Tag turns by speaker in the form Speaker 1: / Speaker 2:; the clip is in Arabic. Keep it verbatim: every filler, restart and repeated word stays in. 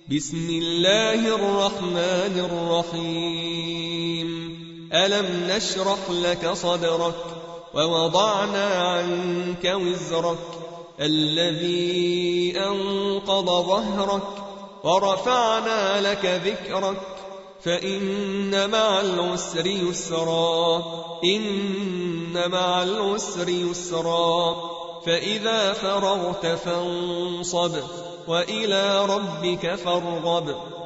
Speaker 1: بسم الله الرحمن الرحيم ألم نشرح لك صدرك ووضعنا عنك وزرك الذي أنقض ظهرك ورفعنا لك ذكرك فإن مع العسر يسرا إن مع العسر يسرا فإذا فرغت فانصب وإلى ربك فارغب